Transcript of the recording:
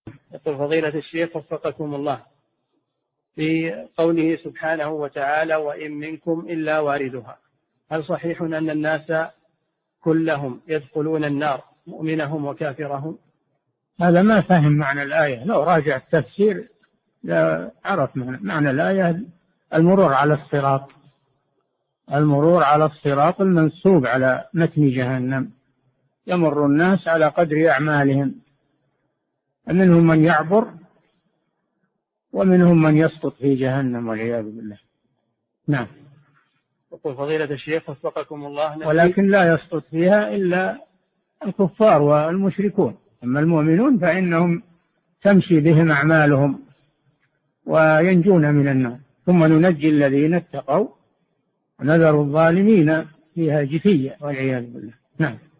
يقول فضيلة الشيخ وفقكم الله، في قوله سبحانه وتعالى وإن منكم إلا واردها، هل صحيح أن الناس كلهم يدخلون النار مؤمنهم وكافرهم؟ هذا ما فهم معنى الآية، لو راجع التفسير لا عرف معنى الآية. المرور على الصراط، المرور على الصراط المنسوب على متن جهنم، يمر الناس على قدر أعمالهم، منهم من يعبر ومنهم من يسقط في جهنم والعياذ بالله. نعم. يقول فضيلة الشيخ وفقكم الله، ولكن لا يسقط فيها إلا الكفار والمشركون، أما المؤمنون فإنهم تمشي بهم أعمالهم وينجون من النار. ثم ننجي الذين اتقوا ونذر الظالمين فيها جثيا والعياذ بالله. نعم.